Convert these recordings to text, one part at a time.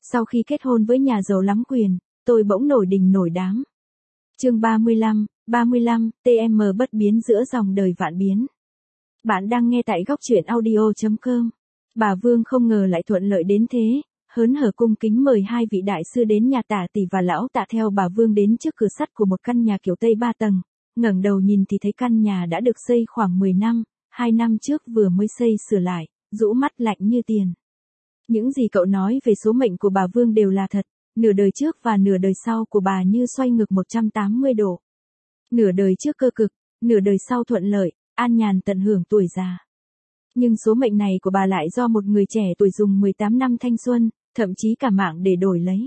Sau khi kết hôn với nhà giàu lắm quyền, tôi bỗng nổi đình nổi đám. Chương 35, TM bất biến giữa dòng đời vạn biến. Bạn đang nghe tại góc truyện audio.com. Bà Vương không ngờ lại thuận lợi đến thế, hớn hở cung kính mời hai vị đại sư đến nhà Tạ Tỷ và Lão Tạ theo bà Vương đến trước cửa sắt của một căn nhà kiểu Tây 3 tầng. Ngẩng đầu nhìn thì thấy căn nhà đã được xây khoảng 10 năm, 2 năm trước vừa mới xây sửa lại, rũ mắt lạnh như tiền. Những gì cậu nói về số mệnh của bà Vương đều là thật, nửa đời trước và nửa đời sau của bà như xoay ngược 180 độ. Nửa đời trước cơ cực, nửa đời sau thuận lợi, an nhàn tận hưởng tuổi già. Nhưng số mệnh này của bà lại do một người trẻ tuổi dùng 18 năm thanh xuân, thậm chí cả mạng để đổi lấy.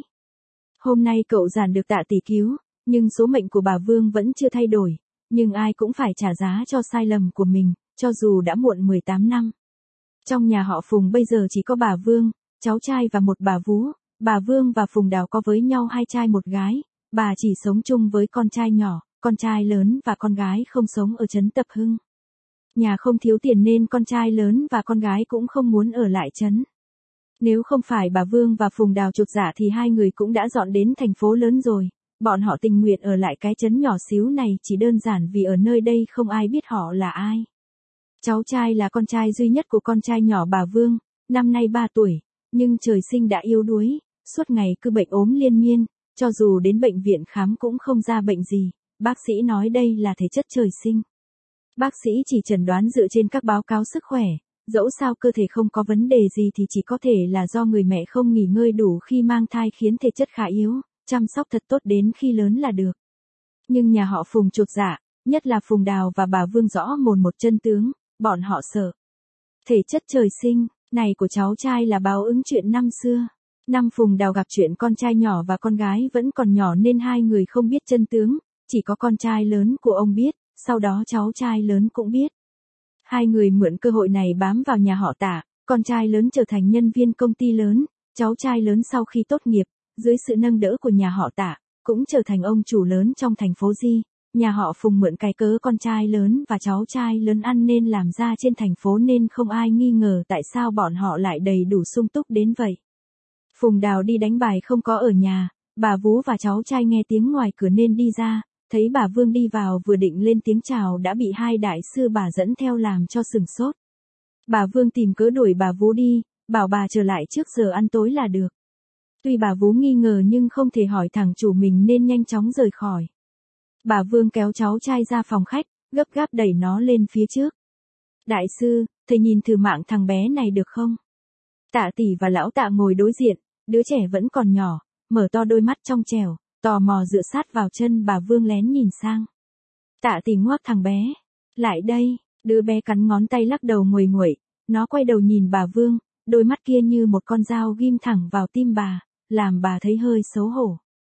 Hôm nay cậu giản được Tạ Tỷ cứu, nhưng số mệnh của bà Vương vẫn chưa thay đổi, nhưng ai cũng phải trả giá cho sai lầm của mình, cho dù đã muộn 18 năm. Trong nhà họ Phùng bây giờ chỉ có bà Vương, cháu trai và một bà vú. Bà Vương và Phùng Đào có với nhau 2 trai 1 gái, bà chỉ sống chung với con trai nhỏ, con trai lớn và con gái không sống ở trấn Tập Hưng. Nhà không thiếu tiền nên con trai lớn và con gái cũng không muốn ở lại trấn. Nếu không phải bà Vương và Phùng Đào chột dạ thì hai người cũng đã dọn đến thành phố lớn rồi. Bọn họ tình nguyện ở lại cái trấn nhỏ xíu này chỉ đơn giản vì ở nơi đây không ai biết họ là ai. Cháu trai là con trai duy nhất của con trai nhỏ bà Vương, năm nay 3 tuổi, nhưng trời sinh đã yếu đuối, suốt ngày cứ bệnh ốm liên miên, cho dù đến bệnh viện khám cũng không ra bệnh gì, bác sĩ nói đây là thể chất trời sinh. Bác sĩ chỉ chẩn đoán dựa trên các báo cáo sức khỏe, dẫu sao cơ thể không có vấn đề gì thì chỉ có thể là do người mẹ không nghỉ ngơi đủ khi mang thai khiến thể chất khá yếu, chăm sóc thật tốt đến khi lớn là được. Nhưng nhà họ Phùng chột dạ, nhất là Phùng Đào và bà Vương rõ mồn một chân tướng, bọn họ sợ. Thể chất trời sinh này của cháu trai là báo ứng chuyện năm xưa. Năm Phùng Đào gặp chuyện con trai nhỏ và con gái vẫn còn nhỏ nên hai người không biết chân tướng, chỉ có con trai lớn của ông biết, sau đó cháu trai lớn cũng biết. Hai người mượn cơ hội này bám vào nhà họ Tạ, con trai lớn trở thành nhân viên công ty lớn, cháu trai lớn sau khi tốt nghiệp, dưới sự nâng đỡ của nhà họ Tạ, cũng trở thành ông chủ lớn trong thành phố Di. Nhà họ Phùng mượn cái cớ con trai lớn và cháu trai lớn ăn nên làm ra trên thành phố nên không ai nghi ngờ tại sao bọn họ lại đầy đủ sung túc đến vậy. Phùng Đào đi đánh bài không có ở nhà, bà vú và cháu trai nghe tiếng ngoài cửa nên đi ra, thấy bà Vương đi vào vừa định lên tiếng chào đã bị hai đại sư bà dẫn theo làm cho sửng sốt. Bà Vương tìm cớ đuổi bà vú đi, bảo bà trở lại trước giờ ăn tối là được. Tuy bà vú nghi ngờ nhưng không thể hỏi thẳng chủ mình nên nhanh chóng rời khỏi. Bà Vương kéo cháu trai ra phòng khách, gấp gáp đẩy nó lên phía trước. Đại sư, thầy nhìn thử mạng thằng bé này được không? Tạ Tỷ và Lão Tạ ngồi đối diện, đứa trẻ vẫn còn nhỏ, mở to đôi mắt trong trẻo, tò mò dựa sát vào chân bà Vương lén nhìn sang. Tạ Tỷ ngoác thằng bé. Lại đây, đứa bé cắn ngón tay lắc đầu nguầy nguậy, nó quay đầu nhìn bà Vương, đôi mắt kia như một con dao ghim thẳng vào tim bà, làm bà thấy hơi xấu hổ.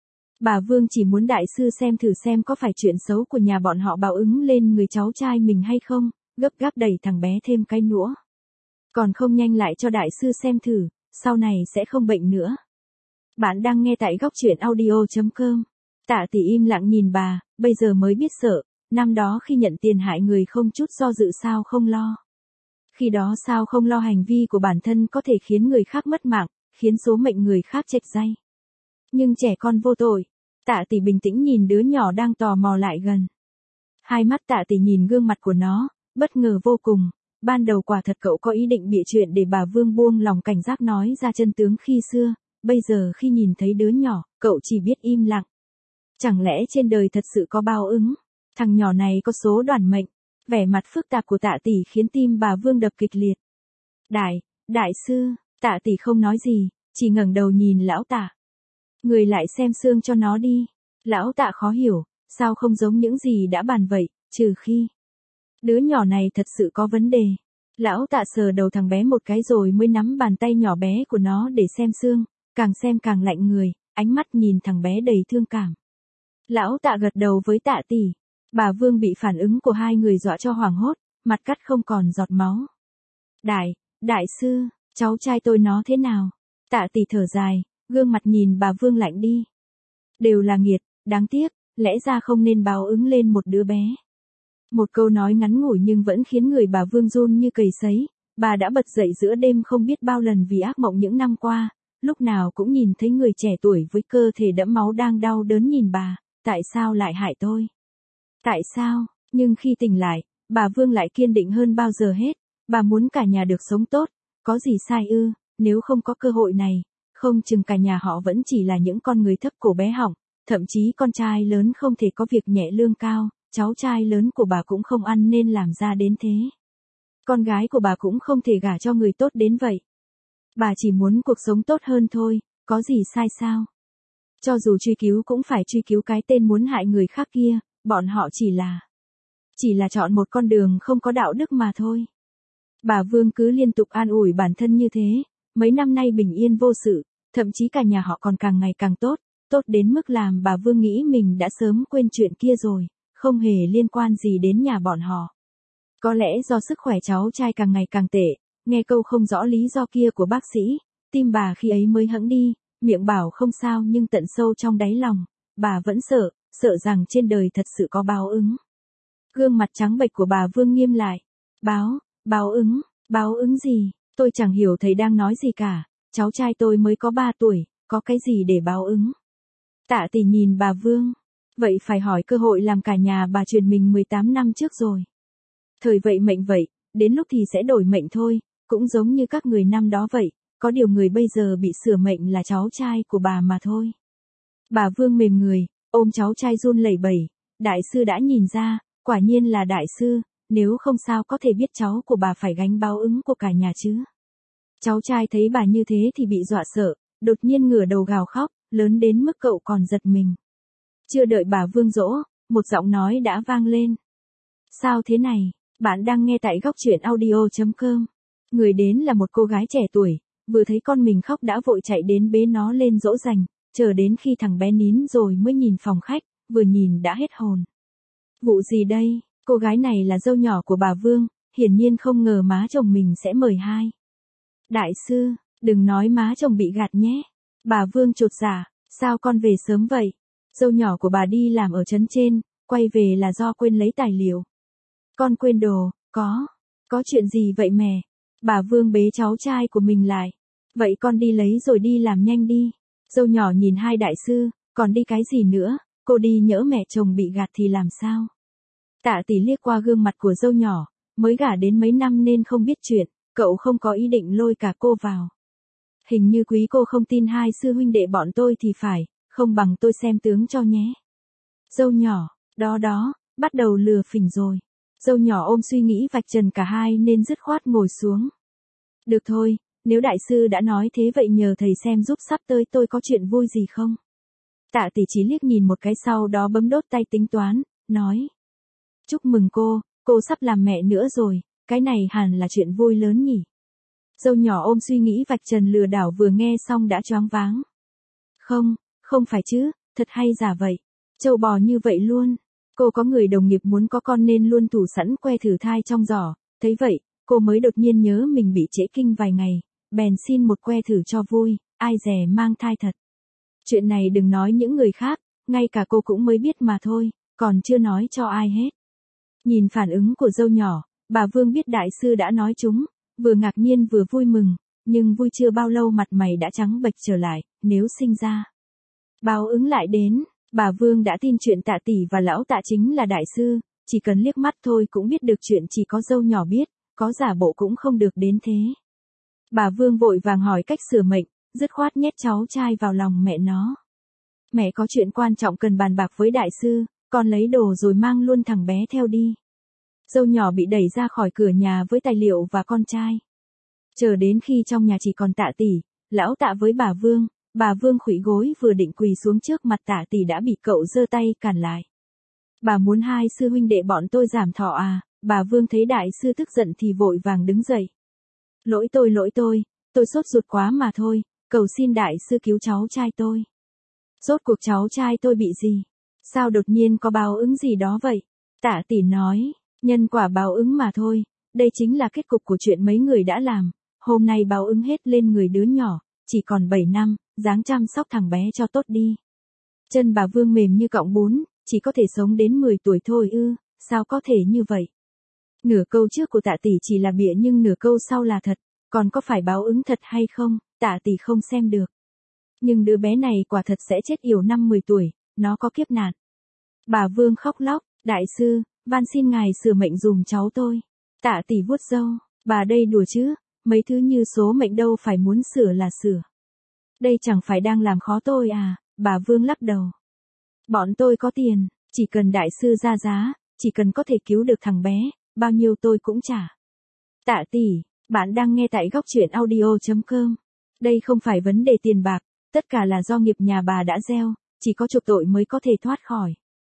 Bà Vương chỉ muốn đại sư xem thử xem có phải chuyện xấu của nhà bọn họ báo ứng lên người cháu trai mình hay không, gấp gáp đẩy thằng bé thêm cái nũa. Còn không nhanh lại cho đại sư xem thử, sau này sẽ không bệnh nữa. Bạn đang nghe tại góc truyện audio.com. Tạ Tỷ im lặng nhìn bà, bây giờ mới biết sợ, năm đó khi nhận tiền hại người không chút do dự sao không lo. Khi đó sao không lo hành vi của bản thân có thể khiến người khác mất mạng, khiến số mệnh người khác chệch day. Nhưng trẻ con vô tội. Tạ Tỷ bình tĩnh nhìn đứa nhỏ đang tò mò lại gần. Hai mắt Tạ Tỷ nhìn gương mặt của nó, bất ngờ vô cùng. Ban đầu quả thật cậu có ý định bịa chuyện để bà Vương buông lòng cảnh giác nói ra chân tướng khi xưa, bây giờ khi nhìn thấy đứa nhỏ, cậu chỉ biết im lặng. Chẳng lẽ trên đời thật sự có báo ứng? Thằng nhỏ này có số đoản mệnh. Vẻ mặt phức tạp của Tạ Tỷ khiến tim bà Vương đập kịch liệt. Đại sư, Tạ Tỷ không nói gì, chỉ ngẩng đầu nhìn Lão Tạ. Người lại xem xương cho nó đi. Lão Tạ khó hiểu, sao không giống những gì đã bàn vậy, trừ khi đứa nhỏ này thật sự có vấn đề. Lão Tạ sờ đầu thằng bé một cái rồi mới nắm bàn tay nhỏ bé của nó để xem xem càng lạnh người, ánh mắt nhìn thằng bé đầy thương cảm. Lão Tạ gật đầu với Tạ Tỷ. Bà Vương bị phản ứng của hai người dọa cho hoảng hốt, mặt cắt không còn giọt máu. Đại sư, cháu trai tôi nó thế nào? Tạ Tỷ thở dài, gương mặt nhìn bà Vương lạnh đi. Đều là nghiệt, đáng tiếc, lẽ ra không nên báo ứng lên một đứa bé. Một câu nói ngắn ngủi nhưng vẫn khiến người bà Vương run như cầy sấy. Bà đã bật dậy giữa đêm không biết bao lần vì ác mộng những năm qua, lúc nào cũng nhìn thấy người trẻ tuổi với cơ thể đẫm máu đang đau đớn nhìn bà, tại sao lại hại tôi? Tại sao? Nhưng khi tỉnh lại, bà Vương lại kiên định hơn bao giờ hết, bà muốn cả nhà được sống tốt, có gì sai ư, nếu không có cơ hội này, không chừng cả nhà họ vẫn chỉ là những con người thấp cổ bé họng, thậm chí con trai lớn không thể có việc nhẹ lương cao, cháu trai lớn của bà cũng không ăn nên làm ra đến thế. Con gái của bà cũng không thể gả cho người tốt đến vậy. Bà chỉ muốn cuộc sống tốt hơn thôi, có gì sai sao? Cho dù truy cứu cũng phải truy cứu cái tên muốn hại người khác kia, bọn họ chỉ là chọn một con đường không có đạo đức mà thôi. Bà Vương cứ liên tục an ủi bản thân như thế, mấy năm nay bình yên vô sự, thậm chí cả nhà họ còn càng ngày càng tốt, tốt đến mức làm bà Vương nghĩ mình đã sớm quên chuyện kia rồi, không hề liên quan gì đến nhà bọn họ. Có lẽ do sức khỏe cháu trai càng ngày càng tệ, nghe câu không rõ lý do kia của bác sĩ, tim bà khi ấy mới hẫng đi, miệng bảo không sao nhưng tận sâu trong đáy lòng, bà vẫn sợ rằng trên đời thật sự có báo ứng. Gương mặt trắng bệch của bà Vương nghiêm lại. Báo ứng gì? Tôi chẳng hiểu thầy đang nói gì cả, cháu trai tôi mới có 3 tuổi, có cái gì để báo ứng? Tạ Tỷ nhìn bà Vương. Vậy phải hỏi cơ hội làm cả nhà bà truyền mình 18 năm trước rồi. Thời vậy mệnh vậy, đến lúc thì sẽ đổi mệnh thôi, cũng giống như các người năm đó vậy, có điều người bây giờ bị sửa mệnh là cháu trai của bà mà thôi. Bà Vương mềm người, ôm cháu trai run lẩy bẩy, đại sư đã nhìn ra, quả nhiên là đại sư, nếu không sao có thể biết cháu của bà phải gánh báo ứng của cả nhà chứ. Cháu trai thấy bà như thế thì bị dọa sợ, đột nhiên ngửa đầu gào khóc, lớn đến mức cậu còn giật mình. Chưa đợi bà Vương dỗ, một giọng nói đã vang lên. Sao thế này? Bạn đang nghe tại góc truyện audio.com. Người đến là một cô gái trẻ tuổi, vừa thấy con mình khóc đã vội chạy đến bế nó lên dỗ dành, chờ đến khi thằng bé nín rồi mới nhìn phòng khách, vừa nhìn đã hết hồn. Vụ gì đây? Cô gái này là dâu nhỏ của bà Vương, hiển nhiên không ngờ má chồng mình sẽ mời hai. Đại sư, đừng nói má chồng bị gạt nhé. Bà Vương chột dạ, sao con về sớm vậy? Dâu nhỏ của bà đi làm ở trấn trên, quay về là do quên lấy tài liệu. Con quên đồ, có chuyện gì vậy mẹ? Bà Vương bế cháu trai của mình lại. Vậy con đi lấy rồi đi làm nhanh đi. Dâu nhỏ nhìn hai đại sư, còn đi cái gì nữa, cô đi nhỡ mẹ chồng bị gạt thì làm sao? Tạ Tỷ liếc qua gương mặt của dâu nhỏ, mới gả đến mấy năm nên không biết chuyện, cậu không có ý định lôi cả cô vào. Hình như quý cô không tin hai sư huynh đệ bọn tôi thì phải, không bằng tôi xem tướng cho nhé. Dâu nhỏ, đó, bắt đầu lừa phỉnh rồi. Dâu nhỏ ôm suy nghĩ vạch trần cả hai nên dứt khoát ngồi xuống. Được thôi, nếu đại sư đã nói thế vậy nhờ thầy xem giúp sắp tới tôi có chuyện vui gì không? Tạ Tỷ chỉ liếc nhìn một cái sau đó bấm đốt tay tính toán, nói. Chúc mừng cô sắp làm mẹ nữa rồi, cái này hẳn là chuyện vui lớn nhỉ. Dâu nhỏ ôm suy nghĩ vạch trần lừa đảo vừa nghe xong đã choáng váng. Không phải chứ, thật hay giả vậy. Trâu bò như vậy luôn. Cô có người đồng nghiệp muốn có con nên luôn thủ sẵn que thử thai trong giỏ, thấy vậy, cô mới đột nhiên nhớ mình bị trễ kinh vài ngày, bèn xin một que thử cho vui, ai dè mang thai thật. Chuyện này đừng nói những người khác, ngay cả cô cũng mới biết mà thôi, còn chưa nói cho ai hết. Nhìn phản ứng của dâu nhỏ, bà Vương biết đại sư đã nói chúng, vừa ngạc nhiên vừa vui mừng, nhưng vui chưa bao lâu mặt mày đã trắng bệch trở lại, nếu sinh ra. Báo ứng lại đến, bà Vương đã tin chuyện Tạ Tỷ và lão Tạ chính là đại sư, chỉ cần liếc mắt thôi cũng biết được chuyện chỉ có dâu nhỏ biết, có giả bộ cũng không được đến thế. Bà Vương vội vàng hỏi cách sửa mệnh, dứt khoát nhét cháu trai vào lòng mẹ nó. Mẹ có chuyện quan trọng cần bàn bạc với đại sư, con lấy đồ rồi mang luôn thằng bé theo đi. Dâu nhỏ bị đẩy ra khỏi cửa nhà với tài liệu và con trai. Chờ đến khi trong nhà chỉ còn Tạ Tỷ, lão Tạ với bà Vương khuỵu gối vừa định quỳ xuống trước mặt Tạ Tỷ đã bị cậu giơ tay cản lại. Bà muốn hai sư huynh đệ bọn tôi giảm thọ à? Bà Vương thấy đại sư tức giận thì vội vàng đứng dậy. Lỗi tôi sốt ruột quá mà thôi, cầu xin đại sư cứu cháu trai tôi. Rốt cuộc cháu trai tôi bị gì? Sao đột nhiên có báo ứng gì đó vậy? Tạ Tỷ nói, nhân quả báo ứng mà thôi, đây chính là kết cục của chuyện mấy người đã làm, hôm nay báo ứng hết lên người đứa nhỏ, chỉ còn 7 năm, ráng chăm sóc thằng bé cho tốt đi. Chân bà Vương mềm như cọng bún, chỉ có thể sống đến 10 tuổi thôi ư, sao có thể như vậy? Nửa câu trước của Tạ Tỷ chỉ là bịa nhưng nửa câu sau là thật, còn có phải báo ứng thật hay không, Tạ tỷ không xem được. Nhưng đứa bé này quả thật sẽ chết yểu năm 10 tuổi, nó có kiếp nạn. Bà Vương khóc lóc, đại sư, van xin ngài sửa mệnh dùm cháu tôi. Tạ tỷ vuốt râu, bà đây đùa chứ, mấy thứ như số mệnh đâu phải muốn sửa là sửa. Đây chẳng phải đang làm khó tôi à, bà Vương lắc đầu. Bọn tôi có tiền, chỉ cần đại sư ra giá, chỉ cần có thể cứu được thằng bé, bao nhiêu tôi cũng trả. Tạ tỷ, bạn đang nghe tại góc truyện audio.com. Đây không phải vấn đề tiền bạc, tất cả là do nghiệp nhà bà đã gieo, chỉ có chuộc tội mới có thể thoát khỏi.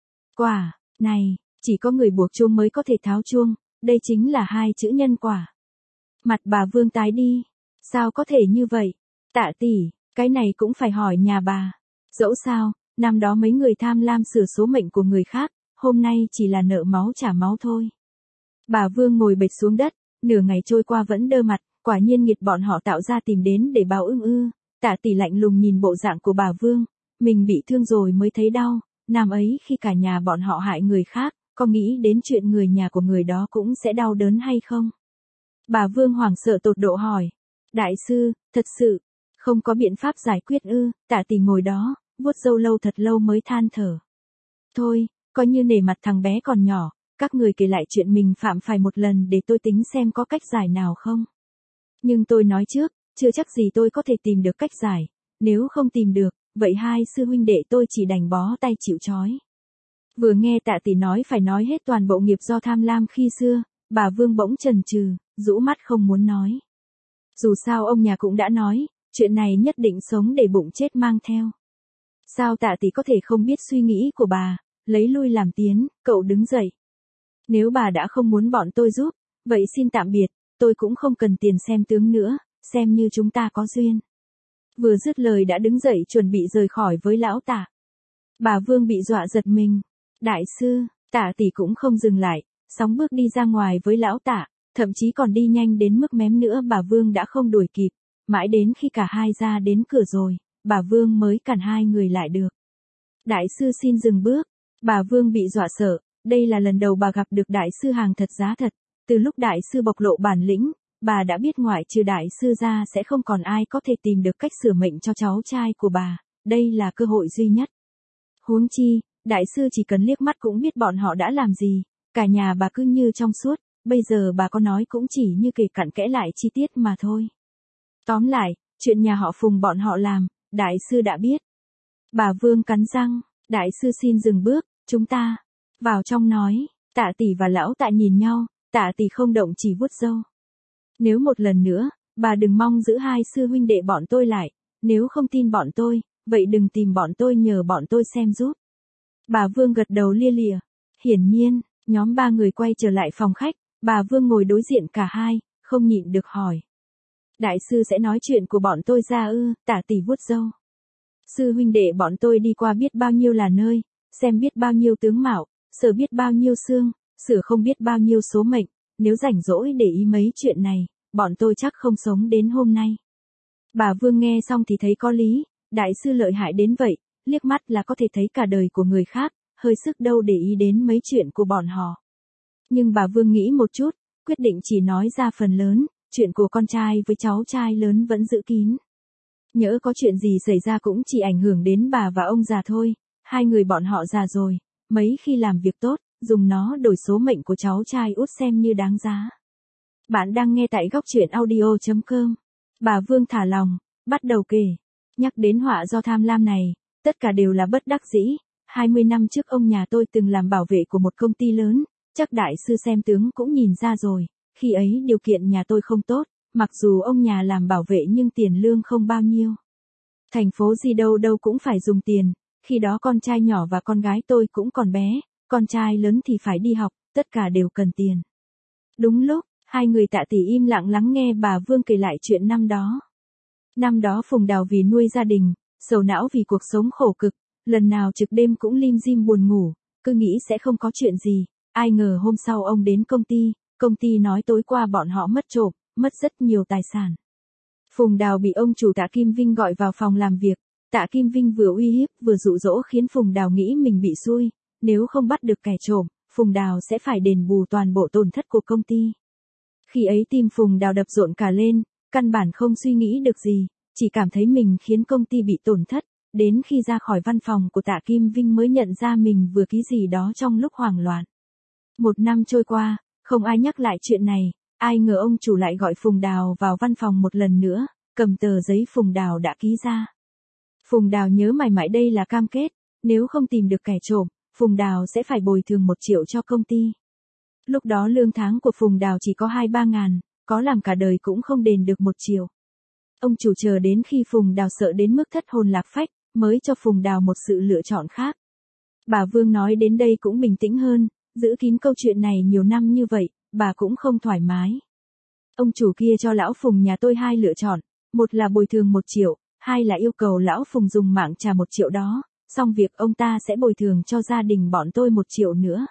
Quả, này, chỉ có người buộc chuông mới có thể tháo chuông, đây chính là 2 chữ nhân quả. Mặt bà Vương tái đi, sao có thể như vậy? Tạ tỷ, cái này cũng phải hỏi nhà bà. Dẫu sao, năm đó mấy người tham lam sửa số mệnh của người khác, hôm nay chỉ là nợ máu trả máu thôi. Bà Vương ngồi bệt xuống đất, nửa ngày trôi qua vẫn đơ mặt, quả nhiên nghiệt bọn họ tạo ra tìm đến để báo ưng ư. Tạ tỷ lạnh lùng nhìn bộ dạng của bà Vương, mình bị thương rồi mới thấy đau, năm ấy khi cả nhà bọn họ hại người khác, có nghĩ đến chuyện người nhà của người đó cũng sẽ đau đớn hay không? Bà Vương hoảng sợ tột độ hỏi, đại sư, thật sự, không có biện pháp giải quyết ư? Tạ tỷ ngồi đó, vuốt râu lâu thật lâu mới than thở. Thôi, coi như nể mặt thằng bé còn nhỏ, các người kể lại chuyện mình phạm phải một lần để tôi tính xem có cách giải nào không. Nhưng tôi nói trước, chưa chắc gì tôi có thể tìm được cách giải, nếu không tìm được, vậy 2 sư huynh đệ tôi chỉ đành bó tay chịu trói. Vừa nghe Tạ tỷ nói phải nói hết toàn bộ nghiệp do tham lam khi xưa, bà Vương bỗng chần chừ, rũ mắt không muốn nói. Dù sao ông nhà cũng đã nói, chuyện này nhất định sống để bụng chết mang theo. Sao Tạ tỷ có thể không biết suy nghĩ của bà, lấy lui làm tiến, cậu đứng dậy. Nếu bà đã không muốn bọn tôi giúp, vậy xin tạm biệt, tôi cũng không cần tiền xem tướng nữa, xem như chúng ta có duyên. Vừa dứt lời đã đứng dậy chuẩn bị rời khỏi với lão Tạ. Bà Vương bị dọa giật mình. Đại sư, Tạ tỷ cũng không dừng lại, sóng bước đi ra ngoài với lão Tạ, thậm chí còn đi nhanh đến mức mém nữa bà Vương đã không đuổi kịp, mãi đến khi cả hai ra đến cửa rồi, bà Vương mới cản hai người lại được. Đại sư xin dừng bước, bà Vương bị dọa sợ, đây là lần đầu bà gặp được đại sư hàng thật giá thật, từ lúc đại sư bộc lộ bản lĩnh, bà đã biết ngoại trừ đại sư ra sẽ không còn ai có thể tìm được cách sửa mệnh cho cháu trai của bà, đây là cơ hội duy nhất. Huống chi, đại sư chỉ cần liếc mắt cũng biết bọn họ đã làm gì, cả nhà bà cứ như trong suốt, bây giờ bà có nói cũng chỉ như kể cặn kẽ lại chi tiết mà thôi. Tóm lại, chuyện nhà họ Phùng bọn họ làm, đại sư đã biết. Bà Vương cắn răng, đại sư xin dừng bước, chúng ta vào trong nói. Tạ tỷ và lão Tạ nhìn nhau, Tạ tỷ không động chỉ vuốt râu. Nếu một lần nữa, bà đừng mong giữ 2 sư huynh đệ bọn tôi lại, nếu không tin bọn tôi, vậy đừng tìm bọn tôi nhờ bọn tôi xem giúp. Bà Vương gật đầu lia lịa. Hiển nhiên, nhóm 3 người quay trở lại phòng khách, bà Vương ngồi đối diện cả hai, không nhịn được hỏi. Đại sư sẽ nói chuyện của bọn tôi ra ư? Tạ tỷ vuốt râu. Sư huynh đệ bọn tôi đi qua biết bao nhiêu là nơi, xem biết bao nhiêu tướng mạo, sờ biết bao nhiêu xương, sửa không biết bao nhiêu số mệnh, nếu rảnh rỗi để ý mấy chuyện này, bọn tôi chắc không sống đến hôm nay. Bà Vương nghe xong thì thấy có lý, đại sư lợi hại đến vậy, liếc mắt là có thể thấy cả đời của người khác, hơi sức đâu để ý đến mấy chuyện của bọn họ. Nhưng bà Vương nghĩ một chút, quyết định chỉ nói ra phần lớn, chuyện của con trai với cháu trai lớn vẫn giữ kín. Nhỡ có chuyện gì xảy ra cũng chỉ ảnh hưởng đến bà và ông già thôi, 2 người bọn họ già rồi, mấy khi làm việc tốt, dùng nó đổi số mệnh của cháu trai út xem như đáng giá. Bạn đang nghe tại góc truyện audio.com. Bà Vương thả lòng, bắt đầu kể. Nhắc đến họa do tham lam này, tất cả đều là bất đắc dĩ. 20 năm trước ông nhà tôi từng làm bảo vệ của một công ty lớn, chắc đại sư xem tướng cũng nhìn ra rồi. Khi ấy điều kiện nhà tôi không tốt, mặc dù ông nhà làm bảo vệ nhưng tiền lương không bao nhiêu. Thành phố gì đâu đâu cũng phải dùng tiền, khi đó con trai nhỏ và con gái tôi cũng còn bé, con trai lớn thì phải đi học, tất cả đều cần tiền. Đúng lúc, 2 người Tạ tỷ im lặng lắng nghe bà Vương kể lại chuyện năm đó. Năm đó Phùng Đào vì nuôi gia đình, sầu não vì cuộc sống khổ cực, lần nào trực đêm cũng lim dim buồn ngủ, cứ nghĩ sẽ không có chuyện gì, ai ngờ hôm sau ông đến công ty nói tối qua bọn họ mất trộm, mất rất nhiều tài sản. Phùng Đào bị ông chủ Tạ Kim Vinh gọi vào phòng làm việc, Tạ Kim Vinh vừa uy hiếp vừa dụ dỗ khiến Phùng Đào nghĩ mình bị xui, nếu không bắt được kẻ trộm, Phùng Đào sẽ phải đền bù toàn bộ tổn thất của công ty. Khi ấy tim Phùng Đào đập rộn cả lên, căn bản không suy nghĩ được gì, chỉ cảm thấy mình khiến công ty bị tổn thất, đến khi ra khỏi văn phòng của Tạ Kim Vinh mới nhận ra mình vừa ký gì đó trong lúc hoảng loạn. 1 năm trôi qua, không ai nhắc lại chuyện này, ai ngờ ông chủ lại gọi Phùng Đào vào văn phòng một lần nữa, cầm tờ giấy Phùng Đào đã ký ra. Phùng Đào nhớ mãi mãi đây là cam kết, nếu không tìm được kẻ trộm, Phùng Đào sẽ phải bồi thường 1 triệu cho công ty. Lúc đó lương tháng của Phùng Đào chỉ có 2-3 ngàn, có làm cả đời cũng không đền được 1 triệu. Ông chủ chờ đến khi Phùng Đào sợ đến mức thất hồn lạc phách, mới cho Phùng Đào một sự lựa chọn khác. Bà Vương nói đến đây cũng bình tĩnh hơn, giữ kín câu chuyện này nhiều năm như vậy, bà cũng không thoải mái. Ông chủ kia cho lão Phùng nhà tôi 2 lựa chọn, một là bồi thường 1 triệu, 2 là yêu cầu lão Phùng dùng mạng trả 1 triệu đó, xong việc ông ta sẽ bồi thường cho gia đình bọn tôi 1 triệu nữa.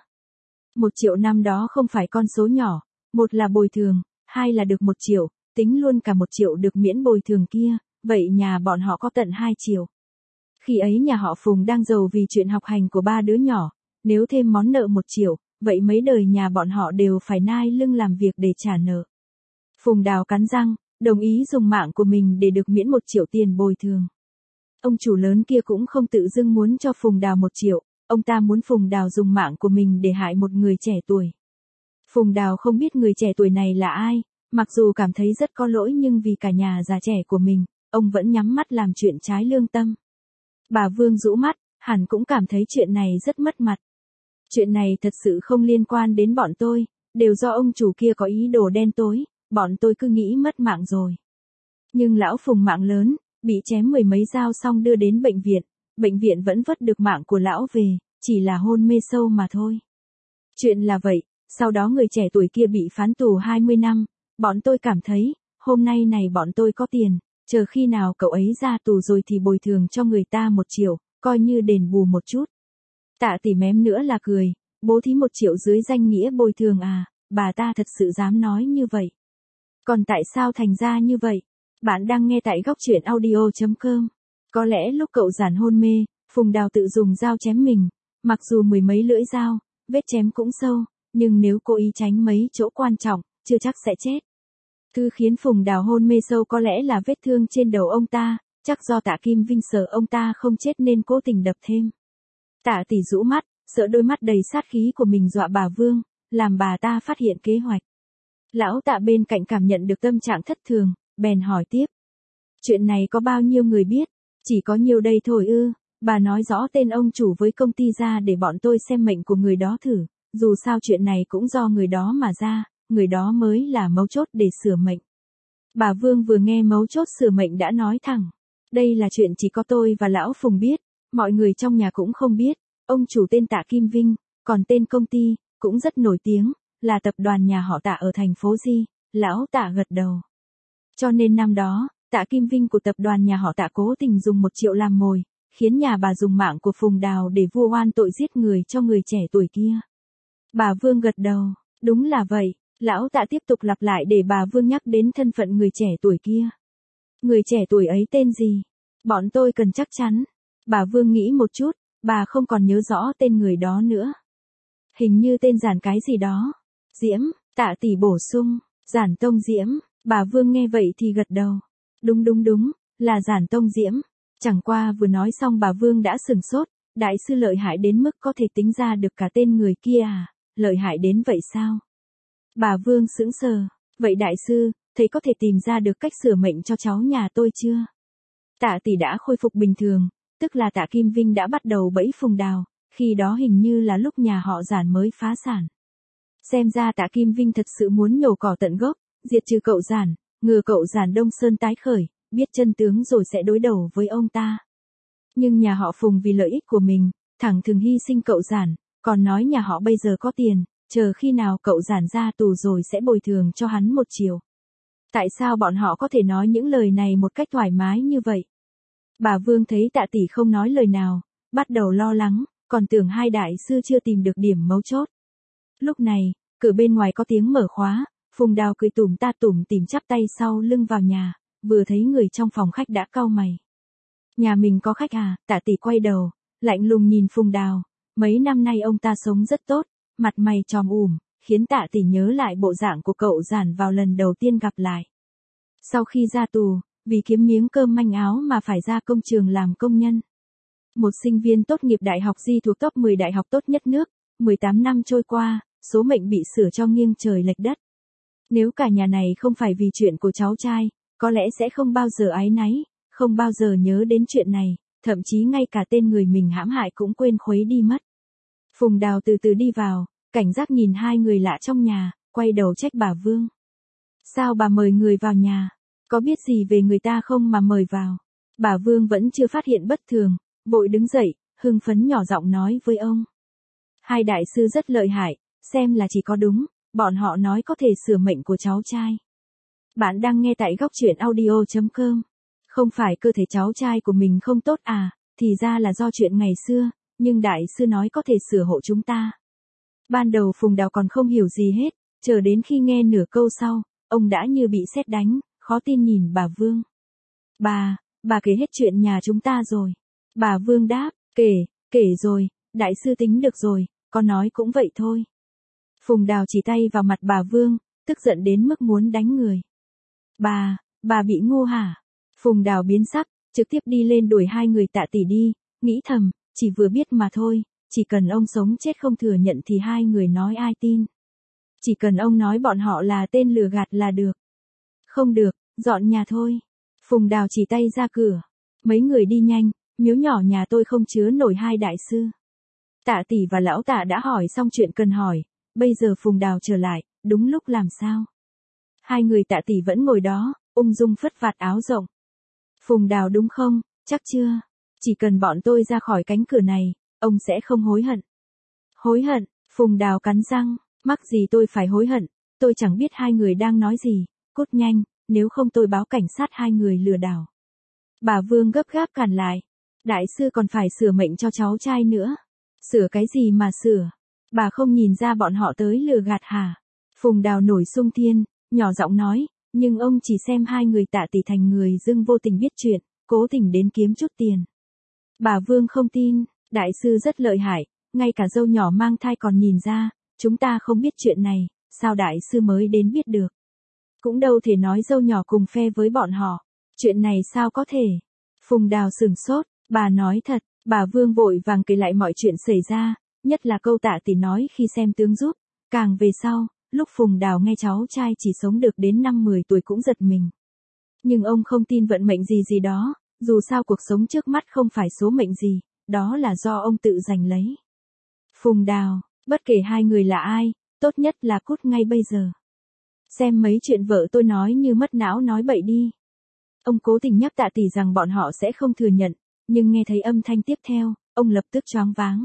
1 triệu năm đó không phải con số nhỏ, một là bồi thường, 2 là được 1 triệu, tính luôn cả 1 triệu được miễn bồi thường kia, vậy nhà bọn họ có tận 2 triệu. Khi ấy nhà họ Phùng đang giàu vì chuyện học hành của 3 đứa nhỏ, nếu thêm món nợ 1 triệu, vậy mấy đời nhà bọn họ đều phải nai lưng làm việc để trả nợ. Phùng Đào cắn răng, đồng ý dùng mạng của mình để được miễn 1 triệu tiền bồi thường. Ông chủ lớn kia cũng không tự dưng muốn cho Phùng Đào 1 triệu, ông ta muốn Phùng Đào dùng mạng của mình để hại một người trẻ tuổi. Phùng Đào không biết người trẻ tuổi này là ai, mặc dù cảm thấy rất có lỗi nhưng vì cả nhà già trẻ của mình, ông vẫn nhắm mắt làm chuyện trái lương tâm. Bà Vương rũ mắt, hẳn cũng cảm thấy chuyện này rất mất mặt. Chuyện này thật sự không liên quan đến bọn tôi, đều do ông chủ kia có ý đồ đen tối, bọn tôi cứ nghĩ mất mạng rồi. Nhưng lão Phùng mạng lớn, bị chém 10 mấy dao xong đưa đến bệnh viện vẫn vớt được mạng của lão về, chỉ là hôn mê sâu mà thôi. Chuyện là vậy, sau đó người trẻ tuổi kia bị phán tù 20 năm, bọn tôi cảm thấy, hôm nay này bọn tôi có tiền, chờ khi nào cậu ấy ra tù rồi thì bồi thường cho người ta 1 triệu, coi như đền bù một chút. Tạ Tỷ mém nữa là cười, bố thí 1 triệu dưới danh nghĩa bồi thường à, bà ta thật sự dám nói như vậy. Còn tại sao thành ra như vậy? Bạn đang nghe tại góc truyện audio.com. Có lẽ lúc cậu Giản hôn mê, Phùng Đào tự dùng dao chém mình, mặc dù 10 mấy lưỡi dao, vết chém cũng sâu, nhưng nếu cố ý tránh mấy chỗ quan trọng, chưa chắc sẽ chết. Thứ khiến Phùng Đào hôn mê sâu có lẽ là vết thương trên đầu ông ta, chắc do Tạ Kim Vinh sợ ông ta không chết nên cố tình đập thêm. Tạ Tỷ rũ mắt, sợ đôi mắt đầy sát khí của mình dọa bà Vương, làm bà ta phát hiện kế hoạch. Lão Tạ bên cạnh cảm nhận được tâm trạng thất thường, bèn hỏi tiếp. Chuyện này có bao nhiêu người biết? Chỉ có nhiều đây thôi ư, bà nói rõ tên ông chủ với công ty ra để bọn tôi xem mệnh của người đó thử, dù sao chuyện này cũng do người đó mà ra, người đó mới là mấu chốt để sửa mệnh. Bà Vương vừa nghe mấu chốt sửa mệnh đã nói thẳng, đây là chuyện chỉ có tôi và lão Phùng biết, mọi người trong nhà cũng không biết, ông chủ tên Tạ Kim Vinh, còn tên công ty, cũng rất nổi tiếng, là tập đoàn nhà họ Tạ ở thành phố Di, lão Tạ gật đầu. Cho nên năm đó, Tạ Kim Vinh của tập đoàn nhà họ Tạ cố tình dùng 1 triệu làm mồi, khiến nhà bà dùng mạng của Phùng Đào để vu oan tội giết người cho người trẻ tuổi kia. Bà Vương gật đầu, đúng là vậy, lão Tạ tiếp tục lặp lại để bà Vương nhắc đến thân phận người trẻ tuổi kia. Người trẻ tuổi ấy tên gì? Bọn tôi cần chắc chắn. Bà Vương nghĩ một chút, bà không còn nhớ rõ tên người đó nữa. Hình như tên Giản cái gì đó. Diễm, Tạ Tỷ bổ sung, Giản Tông Diễm. Bà Vương nghe vậy thì gật đầu. Đúng, là Giản Tông Diễm. Chẳng qua vừa nói xong bà Vương đã sửng sốt, đại sư lợi hại đến mức có thể tính ra được cả tên người kia à, lợi hại đến vậy sao? Bà Vương sững sờ, vậy đại sư, thầy có thể tìm ra được cách sửa mệnh cho cháu nhà tôi chưa? Tạ Tỷ đã khôi phục bình thường, tức là Tạ Kim Vinh đã bắt đầu bẫy Phùng Đào, khi đó hình như là lúc nhà họ Giản mới phá sản. Xem ra Tạ Kim Vinh thật sự muốn nhổ cỏ tận gốc, diệt trừ cậu Giản, ngừa cậu Giản Đông Sơn tái khởi, biết chân tướng rồi sẽ đối đầu với ông ta. Nhưng nhà họ Phùng vì lợi ích của mình, thẳng thừng hy sinh cậu Giản, còn nói nhà họ bây giờ có tiền, chờ khi nào cậu Giản ra tù rồi sẽ bồi thường cho hắn 1 triệu. Tại sao bọn họ có thể nói những lời này một cách thoải mái như vậy? Bà Vương thấy Tạ Tỷ không nói lời nào, bắt đầu lo lắng, còn tưởng hai đại sư chưa tìm được điểm mấu chốt. Lúc này, cửa bên ngoài có tiếng mở khóa, Phùng Đào cười tủm ta tủm tìm chắp tay sau lưng vào nhà, vừa thấy người trong phòng khách đã cau mày. Nhà mình có khách à? Tạ Tỷ quay đầu, lạnh lùng nhìn Phùng Đào, mấy năm nay ông ta sống rất tốt, mặt mày tròm khiến Tạ Tỷ nhớ lại bộ dạng của cậu Giản vào lần đầu tiên gặp lại. Sau khi ra tù, vì kiếm miếng cơm manh áo mà phải ra công trường làm công nhân. Một sinh viên tốt nghiệp đại học Di thuộc top 10 đại học tốt nhất nước, 18 năm trôi qua, số mệnh bị sửa cho nghiêng trời lệch đất. Nếu cả nhà này không phải vì chuyện của cháu trai, có lẽ sẽ không bao giờ áy náy, không bao giờ nhớ đến chuyện này, thậm chí ngay cả tên người mình hãm hại cũng quên khuấy đi mất. Phùng Đào từ từ đi vào, cảnh giác nhìn hai người lạ trong nhà, quay đầu trách bà Vương. Sao bà mời người vào nhà? Có biết gì về người ta không mà mời vào? Bà Vương vẫn chưa phát hiện bất thường, vội đứng dậy, hưng phấn nhỏ giọng nói với ông. Hai đại sư rất lợi hại, xem là chỉ có đúng, bọn họ nói có thể sửa mệnh của cháu trai. Bạn đang nghe tại góc truyện audio.com. Không phải cơ thể cháu trai của mình không tốt à, thì ra là do chuyện ngày xưa, nhưng đại sư nói có thể sửa hộ chúng ta. Ban đầu Phùng Đào còn không hiểu gì hết, chờ đến khi nghe nửa câu sau, ông đã như bị sét đánh, khó tin nhìn bà Vương. Bà kể hết chuyện nhà chúng ta rồi. Bà Vương đáp, kể rồi, đại sư tính được rồi, con nói cũng vậy thôi. Phùng Đào chỉ tay vào mặt bà Vương, tức giận đến mức muốn đánh người. Bà bị ngu hả? Phùng Đào biến sắc, trực tiếp đi lên đuổi hai người Tạ tỷ đi, nghĩ thầm, chỉ vừa biết mà thôi, chỉ cần ông sống chết không thừa nhận thì hai người nói ai tin. Chỉ cần ông nói bọn họ là tên lừa gạt là được. Không được, dọn nhà thôi. Phùng Đào chỉ tay ra cửa. Mấy người đi nhanh, miếu nhỏ nhà tôi không chứa nổi hai đại sư. Tạ tỷ và lão Tạ đã hỏi xong chuyện cần hỏi, bây giờ Phùng Đào trở lại, đúng lúc làm sao? Hai người Tạ tỷ vẫn ngồi đó, ung dung phất vạt áo rộng. Phùng Đào đúng không, chắc chưa? Chỉ cần bọn tôi ra khỏi cánh cửa này, ông sẽ không hối hận. Hối hận, Phùng Đào cắn răng, mắc gì tôi phải hối hận, tôi chẳng biết hai người đang nói gì, cút nhanh, nếu không tôi báo cảnh sát hai người lừa đảo. Bà Vương gấp gáp cản lại, đại sư còn phải sửa mệnh cho cháu trai nữa. Sửa cái gì mà sửa? Bà không nhìn ra bọn họ tới lừa gạt hả? Phùng Đào nổi xung thiên, nhỏ giọng nói, nhưng ông chỉ xem hai người Tạ tỷ thành người dưng vô tình biết chuyện, cố tình đến kiếm chút tiền. Bà Vương không tin, đại sư rất lợi hại, ngay cả dâu nhỏ mang thai còn nhìn ra, chúng ta không biết chuyện này, sao đại sư mới đến biết được. Cũng đâu thể nói dâu nhỏ cùng phe với bọn họ, chuyện này sao có thể. Phùng Đào sửng sốt, bà nói thật, bà Vương vội vàng kể lại mọi chuyện xảy ra, nhất là câu Tạ tỷ nói khi xem tướng giúp, càng về sau, lúc Phùng Đào nghe cháu trai chỉ sống được đến 5-10 tuổi cũng giật mình. Nhưng ông không tin vận mệnh gì đó, dù sao cuộc sống trước mắt không phải số mệnh gì, đó là do ông tự giành lấy. Phùng Đào, bất kể hai người là ai, tốt nhất là cút ngay bây giờ. Xem mấy chuyện vợ tôi nói như mất não nói bậy đi. Ông cố tình nhắc Tạ tỷ rằng bọn họ sẽ không thừa nhận, nhưng nghe thấy âm thanh tiếp theo, ông lập tức choáng váng.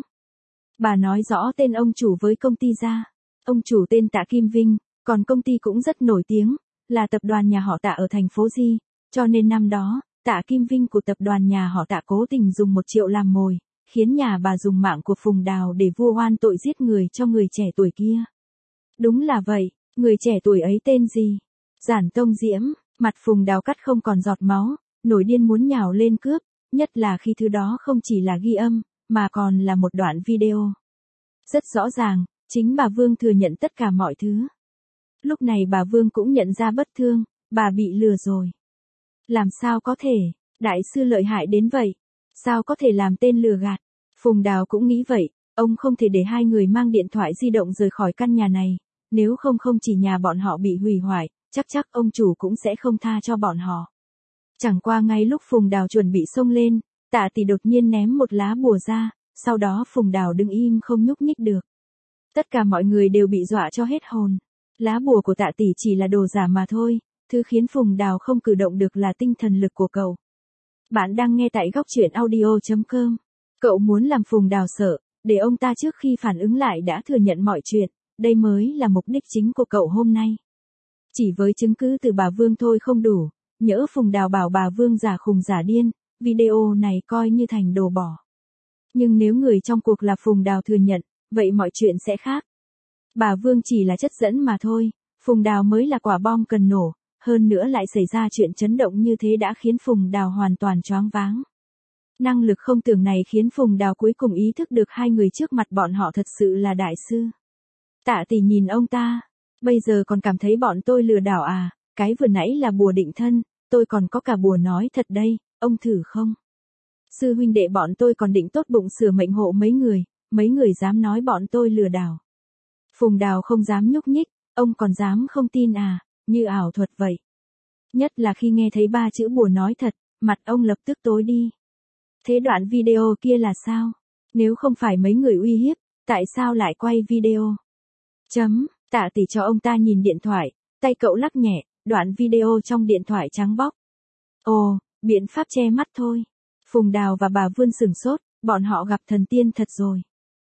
Bà nói rõ tên ông chủ với công ty ra. Ông chủ tên Tạ Kim Vinh, còn công ty cũng rất nổi tiếng, là tập đoàn nhà họ Tạ ở thành phố Di, cho nên năm đó, Tạ Kim Vinh của tập đoàn nhà họ Tạ cố tình dùng 1 triệu làm mồi, khiến nhà bà dùng mạng của Phùng Đào để vu oan tội giết người cho người trẻ tuổi kia. Đúng là vậy, người trẻ tuổi ấy tên gì? Giản Tông Diễm, mặt Phùng Đào cắt không còn giọt máu, nổi điên muốn nhào lên cướp, nhất là khi thứ đó không chỉ là ghi âm, mà còn là một đoạn video. Rất rõ ràng, chính bà Vương thừa nhận tất cả mọi thứ. Lúc này bà Vương cũng nhận ra bất thương, bà bị lừa rồi. Làm sao có thể, đại sư lợi hại đến vậy, sao có thể làm tên lừa gạt. Phùng Đào cũng nghĩ vậy, ông không thể để hai người mang điện thoại di động rời khỏi căn nhà này, nếu không chỉ nhà bọn họ bị hủy hoại, chắc ông chủ cũng sẽ không tha cho bọn họ. Chẳng qua ngay lúc Phùng Đào chuẩn bị xông lên, Tạ tỷ đột nhiên ném một lá bùa ra, sau đó Phùng Đào đứng im không nhúc nhích được. Tất cả mọi người đều bị dọa cho hết hồn. Lá bùa của Tạ tỷ chỉ là đồ giả mà thôi, thứ khiến Phùng Đào không cử động được là tinh thần lực của cậu. Bạn đang nghe tại góc truyện audio.com. Cậu muốn làm Phùng Đào sợ, để ông ta trước khi phản ứng lại đã thừa nhận mọi chuyện, đây mới là mục đích chính của cậu hôm nay. Chỉ với chứng cứ từ bà Vương thôi không đủ, nhỡ Phùng Đào bảo bà Vương giả khùng giả điên, video này coi như thành đồ bỏ. Nhưng nếu người trong cuộc là Phùng Đào thừa nhận, vậy mọi chuyện sẽ khác. Bà Vương chỉ là chất dẫn mà thôi, Phùng Đào mới là quả bom cần nổ, hơn nữa lại xảy ra chuyện chấn động như thế đã khiến Phùng Đào hoàn toàn choáng váng. Năng lực không tưởng này khiến Phùng Đào cuối cùng ý thức được hai người trước mặt bọn họ thật sự là đại sư. Tạ tỷ nhìn ông ta, bây giờ còn cảm thấy bọn tôi lừa đảo à, cái vừa nãy là bùa định thân, tôi còn có cả bùa nói thật đây, ông thử không? Sư huynh đệ bọn tôi còn định tốt bụng sửa mệnh hộ mấy người dám nói bọn tôi lừa đảo. Phùng Đào không dám nhúc nhích, ông còn dám không tin à, như ảo thuật vậy. Nhất là khi nghe thấy 3 chữ bùa nói thật, mặt ông lập tức tối đi. Thế đoạn video kia là sao? Nếu không phải mấy người uy hiếp, tại sao lại quay video? Tạ tỷ cho ông ta nhìn điện thoại, tay cậu lắc nhẹ, đoạn video trong điện thoại trắng bóc. Ồ, biện pháp che mắt thôi. Phùng Đào và bà Vươn sửng sốt, bọn họ gặp thần tiên thật rồi.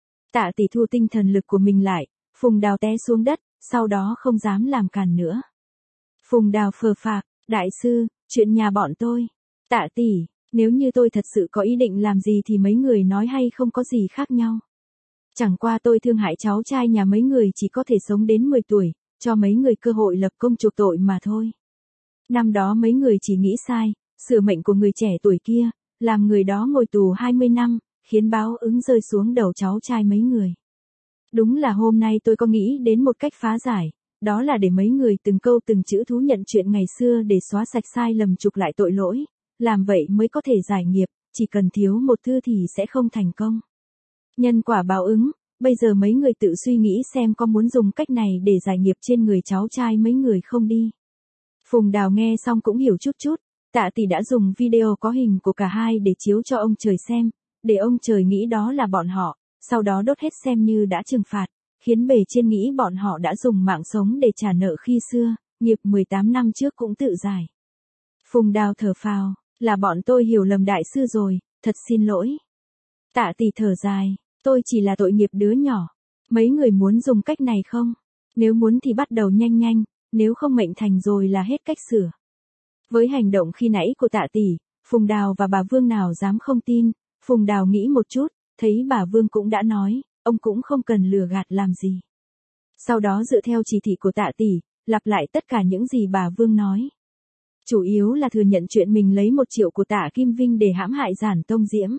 Tạ tỷ thu tinh thần lực của mình lại, Phùng Đào té xuống đất, sau đó không dám làm càn nữa. Phùng Đào phờ phạc, đại sư, chuyện nhà bọn tôi. Tạ tỷ, nếu như tôi thật sự có ý định làm gì thì mấy người nói hay không có gì khác nhau. Chẳng qua tôi thương hại cháu trai nhà mấy người chỉ có thể sống đến 10 tuổi, cho mấy người cơ hội lập công chuộc tội mà thôi. Năm đó mấy người chỉ nghĩ sai, sửa mệnh của người trẻ tuổi kia, làm người đó ngồi tù 20 năm, khiến báo ứng rơi xuống đầu cháu trai mấy người. Đúng là hôm nay tôi có nghĩ đến một cách phá giải, đó là để mấy người từng câu từng chữ thú nhận chuyện ngày xưa để xóa sạch sai lầm trục lại tội lỗi, làm vậy mới có thể giải nghiệp, chỉ cần thiếu một thứ thì sẽ không thành công. Nhân quả báo ứng, bây giờ mấy người tự suy nghĩ xem có muốn dùng cách này để giải nghiệp trên người cháu trai mấy người không đi. Phùng Đào nghe xong cũng hiểu chút chút, Tạ tỷ đã dùng video có hình của cả hai để chiếu cho ông trời xem, để ông trời nghĩ đó là bọn họ, sau đó đốt hết xem như đã trừng phạt, khiến bề trên nghĩ bọn họ đã dùng mạng sống để trả nợ khi xưa, nghiệp 18 năm trước cũng tự giải. Phùng Đào thở phào, là bọn tôi hiểu lầm đại sư rồi, thật xin lỗi. Tạ tỷ thở dài, tôi chỉ là tội nghiệp đứa nhỏ. Mấy người muốn dùng cách này không? Nếu muốn thì bắt đầu nhanh nhanh, nếu không mệnh thành rồi là hết cách sửa. Với hành động khi nãy của Tạ tỷ, Phùng Đào và bà Vương nào dám không tin, Phùng Đào nghĩ một chút, thấy bà Vương cũng đã nói, ông cũng không cần lừa gạt làm gì. Sau đó dựa theo chỉ thị của Tạ tỷ, lặp lại tất cả những gì bà Vương nói. Chủ yếu là thừa nhận chuyện mình lấy 1 triệu của Tạ Kim Vinh để hãm hại Giản Tông Diễm.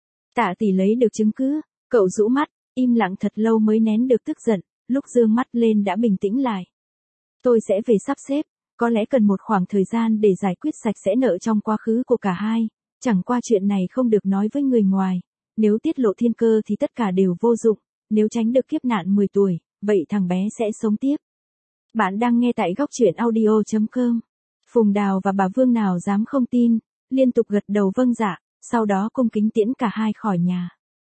Tạ tỷ lấy được chứng cứ, cậu rũ mắt, im lặng thật lâu mới nén được tức giận, lúc dương mắt lên đã bình tĩnh lại. Tôi sẽ về sắp xếp, có lẽ cần một khoảng thời gian để giải quyết sạch sẽ nợ trong quá khứ của cả hai, chẳng qua chuyện này không được nói với người ngoài, nếu tiết lộ thiên cơ thì tất cả đều vô dụng, nếu tránh được kiếp nạn 10 tuổi, vậy thằng bé sẽ sống tiếp. Bạn đang nghe tại góc truyện audio.com. Phùng Đào và bà Vương nào dám không tin, liên tục gật đầu vâng dạ, sau đó cung kính tiễn cả hai khỏi nhà.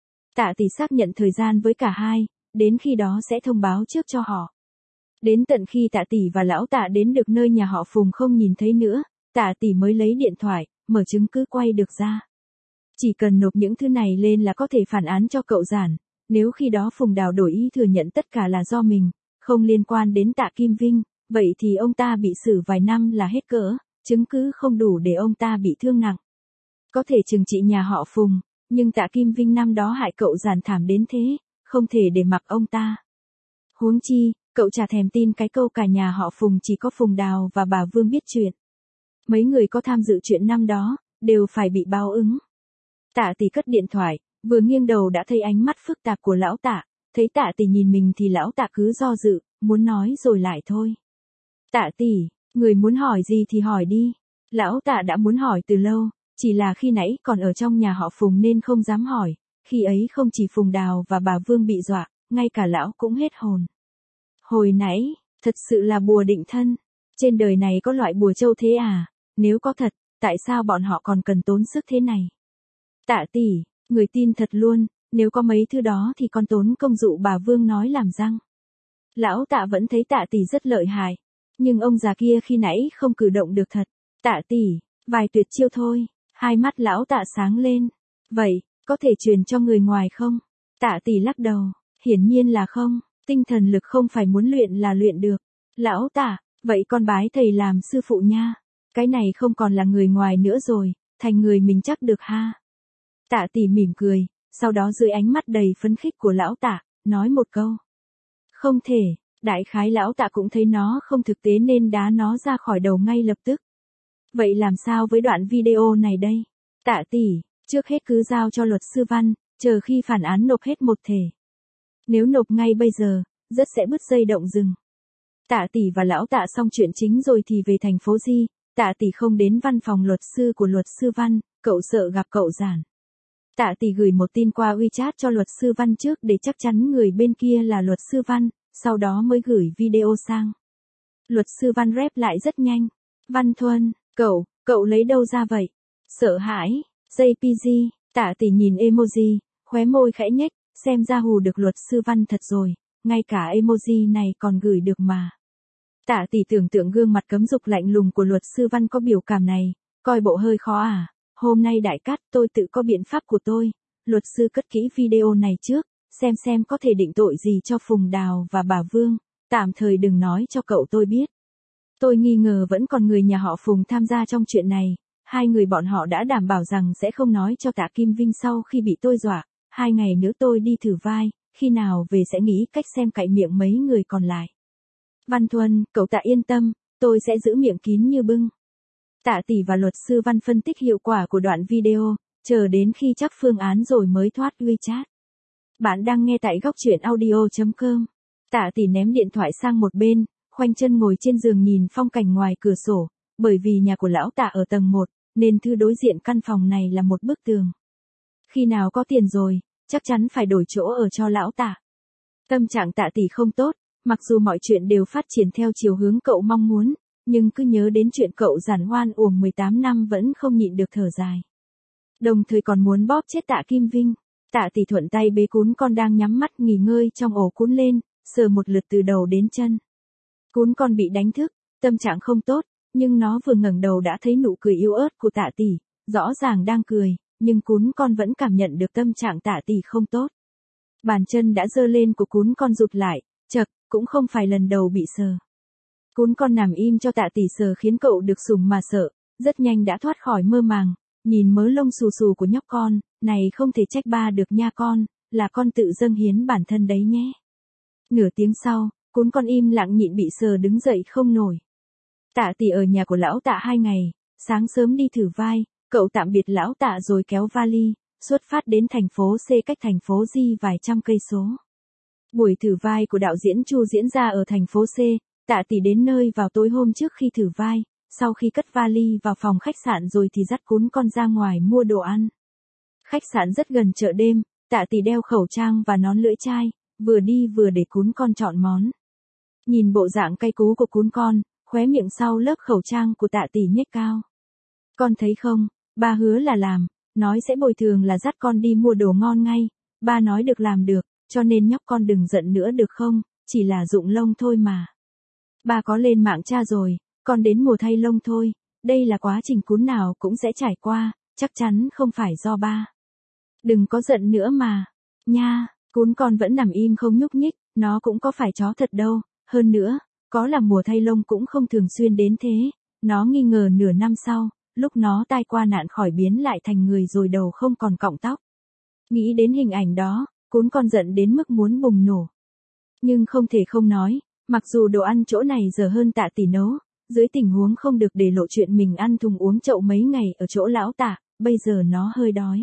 Tạ tỷ xác nhận thời gian với cả hai, đến khi đó sẽ thông báo trước cho họ. Đến tận khi Tạ tỷ và lão Tạ đến được nơi nhà họ Phùng không nhìn thấy nữa, Tạ tỷ mới lấy điện thoại, mở chứng cứ quay được ra. Chỉ cần nộp những thứ này lên là có thể phản án cho cậu Giản, nếu khi đó Phùng Đào đổi ý thừa nhận tất cả là do mình, không liên quan đến Tạ Kim Vinh, vậy thì ông ta bị xử vài năm là hết cỡ, chứng cứ không đủ để ông ta bị thương nặng. Có thể trừng trị nhà họ Phùng, nhưng Tạ Kim Vinh năm đó hại cậu Giản thảm đến thế, không thể để mặc ông ta. Huống chi, cậu chả thèm tin cái câu cả nhà họ Phùng chỉ có Phùng Đào và bà Vương biết chuyện. Mấy người có tham dự chuyện năm đó, đều phải bị báo ứng. Tạ tỷ cất điện thoại, vừa nghiêng đầu đã thấy ánh mắt phức tạp của lão Tạ, thấy Tạ tỷ nhìn mình thì lão Tạ cứ do dự, muốn nói rồi lại thôi. Tạ tỷ, người muốn hỏi gì thì hỏi đi. Lão Tạ đã muốn hỏi từ lâu, chỉ là khi nãy còn ở trong nhà họ Phùng nên không dám hỏi, khi ấy không chỉ Phùng Đào và bà Vương bị dọa, ngay cả lão cũng hết hồn. Hồi nãy, thật sự là bùa định thân, trên đời này có loại bùa trâu thế à, nếu có thật, tại sao bọn họ còn cần tốn sức thế này? Tạ tỷ, người tin thật luôn, nếu có mấy thứ đó thì con tốn công dụ bà Vương nói làm răng. Lão Tạ vẫn thấy Tạ tỷ rất lợi hại, nhưng ông già kia khi nãy không cử động được thật. Tạ tỷ, vài tuyệt chiêu thôi, hai mắt lão Tạ sáng lên. Vậy, có thể truyền cho người ngoài không? Tạ tỷ lắc đầu, hiển nhiên là không, tinh thần lực không phải muốn luyện là luyện được. Lão Tạ, vậy con bái thầy làm sư phụ nha. Cái này không còn là người ngoài nữa rồi, thành người mình chắc được ha. Tạ tỷ mỉm cười, sau đó dưới ánh mắt đầy phấn khích của lão Tạ, nói một câu. Không thể, đại khái lão Tạ cũng thấy nó không thực tế nên đá nó ra khỏi đầu ngay lập tức. Vậy làm sao với đoạn video này đây? Tạ tỷ, trước hết cứ giao cho luật sư Văn, chờ khi phản án nộp hết một thể. Nếu nộp ngay bây giờ, rất sẽ bứt dây động rừng. Tạ tỷ và lão Tạ xong chuyện chính rồi thì về thành phố Di, Tạ Tỷ không đến văn phòng luật sư của luật sư Văn, cậu sợ gặp cậu Giản. Tạ Tỷ gửi một tin qua WeChat cho luật sư Văn trước để chắc chắn người bên kia là luật sư Văn, sau đó mới gửi video sang. Luật sư Văn rep lại rất nhanh. Văn Thuần, cậu lấy đâu ra vậy? Sợ hãi, JPG, Tạ Tỷ nhìn emoji, khóe môi khẽ nhếch, xem ra hù được luật sư Văn thật rồi, ngay cả emoji này còn gửi được mà. Tạ Tỷ tưởng tượng gương mặt cấm dục lạnh lùng của luật sư Văn có biểu cảm này, coi bộ hơi khó à, hôm nay đại cát tôi tự có biện pháp của tôi, luật sư cất kỹ video này trước, xem có thể định tội gì cho Phùng Đào và bà Vương, tạm thời đừng nói cho cậu tôi biết. Tôi nghi ngờ vẫn còn người nhà họ Phùng tham gia trong chuyện này, hai người bọn họ đã đảm bảo rằng sẽ không nói cho Tạ Kim Vinh sau khi bị tôi dọa, 2 ngày nữa tôi đi thử vai, khi nào về sẽ nghĩ cách xem cậy miệng mấy người còn lại. Văn Thuần, cậu Tạ yên tâm, tôi sẽ giữ miệng kín như bưng. Tạ Tỷ và luật sư Văn phân tích hiệu quả của đoạn video, chờ đến khi chắc phương án rồi mới thoát WeChat. Bạn đang nghe tại góc truyện audio.com. Tạ Tỷ ném điện thoại sang một bên, khoanh chân ngồi trên giường nhìn phong cảnh ngoài cửa sổ, bởi vì nhà của lão Tạ ở tầng 1, nên thứ đối diện căn phòng này là một bức tường. Khi nào có tiền rồi, chắc chắn phải đổi chỗ ở cho lão Tạ. Tâm trạng Tạ Tỷ không tốt, mặc dù mọi chuyện đều phát triển theo chiều hướng cậu mong muốn, nhưng cứ nhớ đến chuyện cậu Giản oan uổng 18 năm vẫn không nhịn được thở dài. Đồng thời còn muốn bóp chết Tạ Kim Vinh. Tạ Tỷ thuận tay bế cún con đang nhắm mắt nghỉ ngơi trong ổ cún lên, sờ một lượt từ đầu đến chân. Cún con bị đánh thức, tâm trạng không tốt, nhưng nó vừa ngẩng đầu đã thấy nụ cười yếu ớt của Tạ Tỷ, rõ ràng đang cười, nhưng cún con vẫn cảm nhận được tâm trạng Tạ Tỷ không tốt. Bàn chân đã giơ lên của cún con rụt lại, chậc, cũng không phải lần đầu bị sờ. Cún con nằm im cho Tạ Tỷ sờ khiến cậu được sủng mà sợ, rất nhanh đã thoát khỏi mơ màng, nhìn mớ lông xù xù của nhóc con, này không thể trách ba được nha con, là con tự dâng hiến bản thân đấy nhé. Nửa tiếng sau, cún con im lặng nhịn bị sờ đứng dậy không nổi. Tạ Tỷ ở nhà của lão Tạ 2 ngày, sáng sớm đi thử vai, cậu tạm biệt lão Tạ rồi kéo vali, xuất phát đến thành phố C cách thành phố G vài trăm cây số. Buổi thử vai của đạo diễn Chu diễn ra ở thành phố C, Tạ Tỷ đến nơi vào tối hôm trước khi thử vai, sau khi cất vali vào phòng khách sạn rồi thì dắt cún con ra ngoài mua đồ ăn. Khách sạn rất gần chợ đêm, Tạ Tỷ đeo khẩu trang và nón lưỡi chai, vừa đi vừa để cún con chọn món. Nhìn bộ dạng cay cú của cún con, khóe miệng sau lớp khẩu trang của Tạ Tỷ nhếch cao. Con thấy không, ba hứa là làm, nói sẽ bồi thường là dắt con đi mua đồ ngon ngay, ba nói được làm được, cho nên nhóc con đừng giận nữa được không, chỉ là rụng lông thôi mà. Ba có lên mạng tra rồi, con đến mùa thay lông thôi, đây là quá trình cún nào cũng sẽ trải qua, chắc chắn không phải do ba. Đừng có giận nữa mà, nha, cún con vẫn nằm im không nhúc nhích, nó cũng có phải chó thật đâu, hơn nữa, có là mùa thay lông cũng không thường xuyên đến thế, nó nghi ngờ nửa năm sau, lúc nó tai qua nạn khỏi biến lại thành người rồi đầu không còn cọng tóc. Nghĩ đến hình ảnh đó, cún con giận đến mức muốn bùng nổ. Nhưng không thể không nói, mặc dù đồ ăn chỗ này dở hơn Tạ Tỷ nấu, dưới tình huống không được để lộ chuyện mình ăn thùng uống chậu mấy ngày ở chỗ lão Tạ, bây giờ nó hơi đói.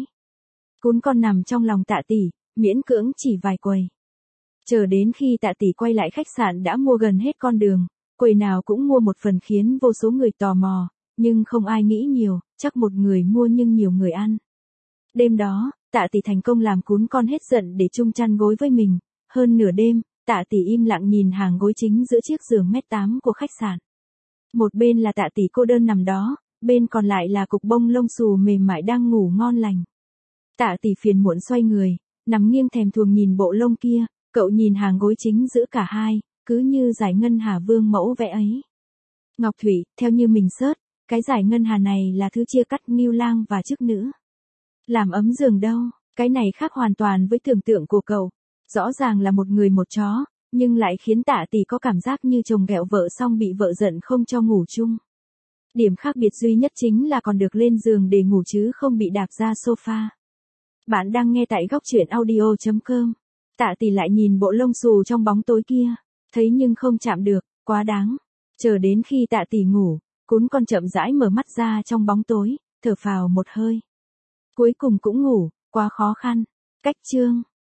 Cún con nằm trong lòng Tạ Tỷ, miễn cưỡng chỉ vài quầy. Chờ đến khi Tạ Tỷ quay lại khách sạn đã mua gần hết con đường, quầy nào cũng mua một phần khiến vô số người tò mò, nhưng không ai nghĩ nhiều, chắc một người mua nhưng nhiều người ăn. Đêm đó, Tạ Tỷ thành công làm cún con hết giận để chung chăn gối với mình, hơn nửa đêm, Tạ Tỷ im lặng nhìn hàng gối chính giữa chiếc giường 1m8 của khách sạn. Một bên là Tạ Tỷ cô đơn nằm đó, bên còn lại là cục bông lông xù mềm mại đang ngủ ngon lành. Tạ Tỷ phiền muộn xoay người, nằm nghiêng thèm thuồng nhìn bộ lông kia, cậu nhìn hàng gối chính giữa cả hai, cứ như giải ngân hà vương mẫu vẽ ấy. Ngọc Thủy, theo như mình search, cái giải ngân hà này là thứ chia cắt ngưu lang và chức nữ. Làm ấm giường đâu, cái này khác hoàn toàn với tưởng tượng của cậu. Rõ ràng là một người một chó, nhưng lại khiến Tạ Tỷ có cảm giác như chồng ghẹo vợ xong bị vợ giận không cho ngủ chung. Điểm khác biệt duy nhất chính là còn được lên giường để ngủ chứ không bị đạp ra sofa. Bạn đang nghe tại góc truyện audio.com. Tạ Tỷ lại nhìn bộ lông xù trong bóng tối kia, thấy nhưng không chạm được, quá đáng. Chờ đến khi Tạ Tỷ ngủ, cún con chậm rãi mở mắt ra trong bóng tối, thở phào một hơi. Cuối cùng cũng ngủ, quá khó khăn. Cách chương